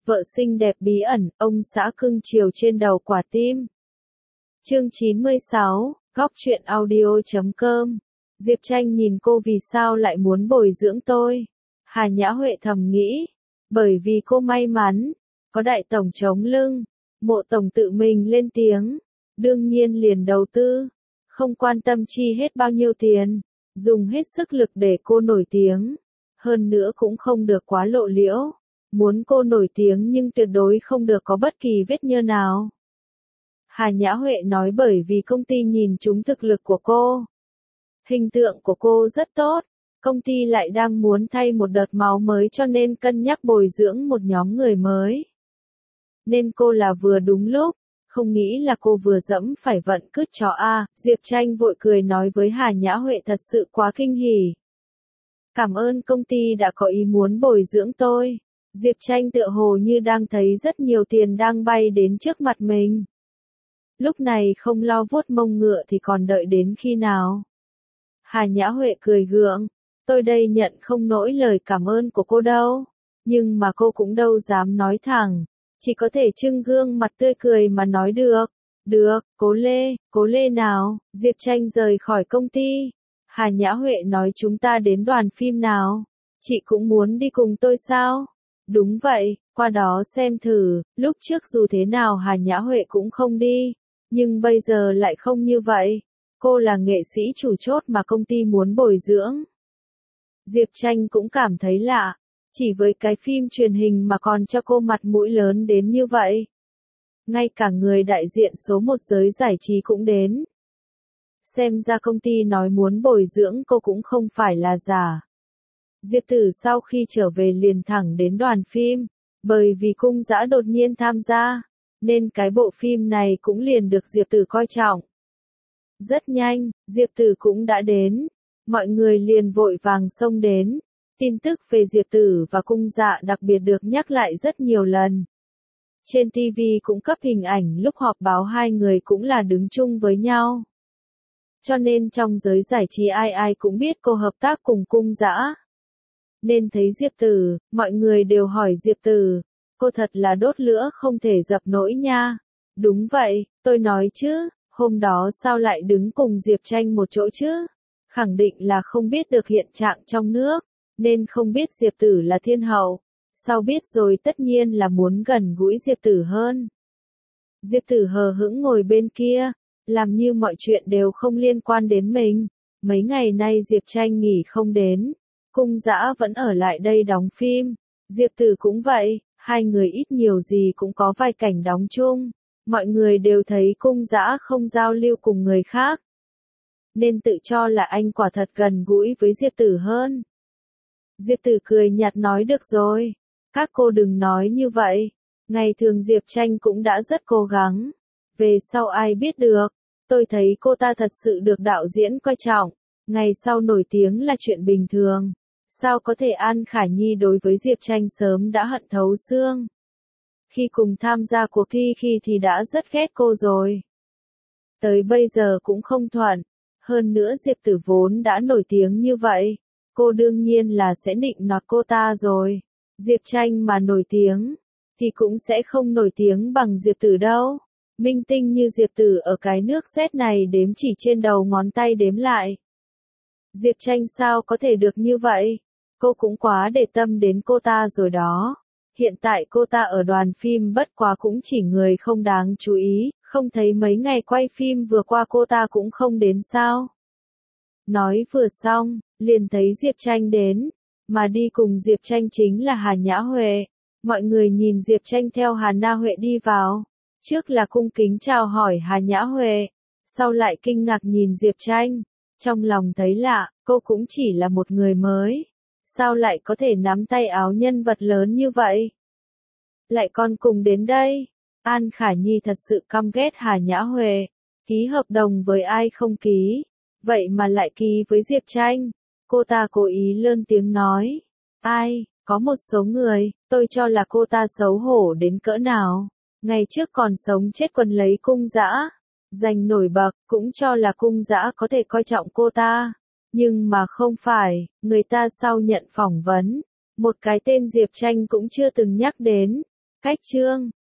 Vợ xinh đẹp bí ẩn, ông xã cưng chiều trên đầu quả tim. Chương 96, góc truyện audio.com. Diệp Tranh nhìn cô vì sao lại muốn bồi dưỡng tôi. Hà Nhã Huệ thầm nghĩ. Bởi vì cô may mắn, có đại tổng chống lưng. Mộ tổng tự mình lên tiếng. Đương nhiên liền đầu tư. Không quan tâm chi hết bao nhiêu tiền. Dùng hết sức lực để cô nổi tiếng. Hơn nữa cũng không được quá lộ liễu. Muốn cô nổi tiếng nhưng tuyệt đối không được có bất kỳ vết nhơ nào. Hà Nhã Huệ nói bởi vì công ty nhìn trúng thực lực của cô. Hình tượng của cô rất tốt, công ty lại đang muốn thay một đợt máu mới cho nên cân nhắc bồi dưỡng một nhóm người mới. Nên cô là vừa đúng lúc, không nghĩ là cô vừa dẫm phải vận cứt chó a. Diệp Tranh vội cười nói với Hà Nhã Huệ thật sự quá kinh hỉ. Cảm ơn công ty đã có ý muốn bồi dưỡng tôi. Diệp Tranh tựa hồ như đang thấy rất nhiều tiền đang bay đến trước mặt mình. Lúc này không lo vuốt mông ngựa thì còn đợi đến khi nào? Hà Nhã Huệ cười gượng, tôi đây nhận không nổi lời cảm ơn của cô đâu. Nhưng mà cô cũng đâu dám nói thẳng, chỉ có thể trưng gương mặt tươi cười mà nói được. Được, cố lê nào. Diệp Tranh rời khỏi công ty. Hà Nhã Huệ nói chúng ta đến đoàn phim nào? Chị cũng muốn đi cùng tôi sao? Đúng vậy, qua đó xem thử. Lúc trước dù thế nào Hà Nhã Huệ cũng không đi. Nhưng bây giờ lại không như vậy. Cô là nghệ sĩ chủ chốt mà công ty muốn bồi dưỡng. Diệp Tranh cũng cảm thấy lạ. Chỉ với cái phim truyền hình mà còn cho cô mặt mũi lớn đến như vậy. Ngay cả người đại diện số 1 giới giải trí cũng đến. Xem ra công ty nói muốn bồi dưỡng cô cũng không phải là giả. Diệp Tử sau khi trở về liền thẳng đến đoàn phim. Bởi vì Cung Dã đột nhiên tham gia. Nên cái bộ phim này cũng liền được Diệp Tử coi trọng. Rất nhanh, Diệp Tử cũng đã đến. Mọi người liền vội vàng xông đến. Tin tức về Diệp Tử và Cung Dạ đặc biệt được nhắc lại rất nhiều lần. Trên TV cũng cấp hình ảnh lúc họp báo hai người cũng là đứng chung với nhau. Cho nên trong giới giải trí ai ai cũng biết cô hợp tác cùng Cung Dã. Nên thấy Diệp Tử, mọi người đều hỏi Diệp Tử, cô thật là đốt lửa không thể dập nổi nha. Đúng vậy, tôi nói chứ, hôm đó sao lại đứng cùng Diệp Tranh một chỗ chứ? Khẳng định là không biết được hiện trạng trong nước, nên không biết Diệp Tử là thiên hậu. Sau biết rồi tất nhiên là muốn gần gũi Diệp Tử hơn. Diệp Tử hờ hững ngồi bên kia, làm như mọi chuyện đều không liên quan đến mình. Mấy ngày nay Diệp Tranh nghỉ không đến. Cung Dã vẫn ở lại đây đóng phim. Diệp Tử cũng vậy, hai người ít nhiều gì cũng có vài cảnh đóng chung. Mọi người đều thấy Cung Dã không giao lưu cùng người khác. Nên tự cho là anh quả thật gần gũi với Diệp Tử hơn. Diệp Tử cười nhạt nói được rồi. Các cô đừng nói như vậy. Ngày thường Diệp Tranh cũng đã rất cố gắng. Về sau ai biết được. Tôi thấy cô ta thật sự được đạo diễn coi trọng. Ngày sau nổi tiếng là chuyện bình thường. Sao có thể An Khả Nhi đối với Diệp Tranh sớm đã hận thấu xương. Khi cùng tham gia cuộc thi khi thì đã rất ghét cô rồi. Tới bây giờ cũng không thuận. Hơn nữa Diệp Tử vốn đã nổi tiếng như vậy. Cô đương nhiên là sẽ nịnh nọt cô ta rồi. Diệp Tranh mà nổi tiếng, thì cũng sẽ không nổi tiếng bằng Diệp Tử đâu. Minh tinh như Diệp Tử ở cái nước Z này đếm chỉ trên đầu ngón tay đếm lại. Diệp Tranh sao có thể được như vậy? Cô cũng quá để tâm đến cô ta rồi đó. Hiện tại cô ta ở đoàn phim bất quá cũng chỉ người không đáng chú ý, không thấy mấy ngày quay phim vừa qua cô ta cũng không đến sao. Nói vừa xong, liền thấy Diệp Tranh đến, mà đi cùng Diệp Tranh chính là Hà Nhã Huệ. Mọi người nhìn Diệp Tranh theo Hà Na Huệ đi vào. Trước là cung kính chào hỏi Hà Nhã Huệ, sau lại kinh ngạc nhìn Diệp Tranh. Trong lòng thấy lạ, cô cũng chỉ là một người mới. Sao lại có thể nắm tay áo nhân vật lớn như vậy? Lại còn cùng đến đây. An Khả Nhi thật sự căm ghét Hà Nhã Huệ. Ký hợp đồng với ai không ký. Vậy mà lại ký với Diệp Tranh. Cô ta cố ý lớn tiếng nói. Ai, có một số người, tôi cho là cô ta xấu hổ đến cỡ nào. Ngày trước còn sống chết quần lấy Cung Dã. Giành nổi bật, cũng cho là Cung Dã có thể coi trọng cô ta. Nhưng mà không phải, người ta sau nhận phỏng vấn. Một cái tên Diệp Tranh cũng chưa từng nhắc đến. Cách chương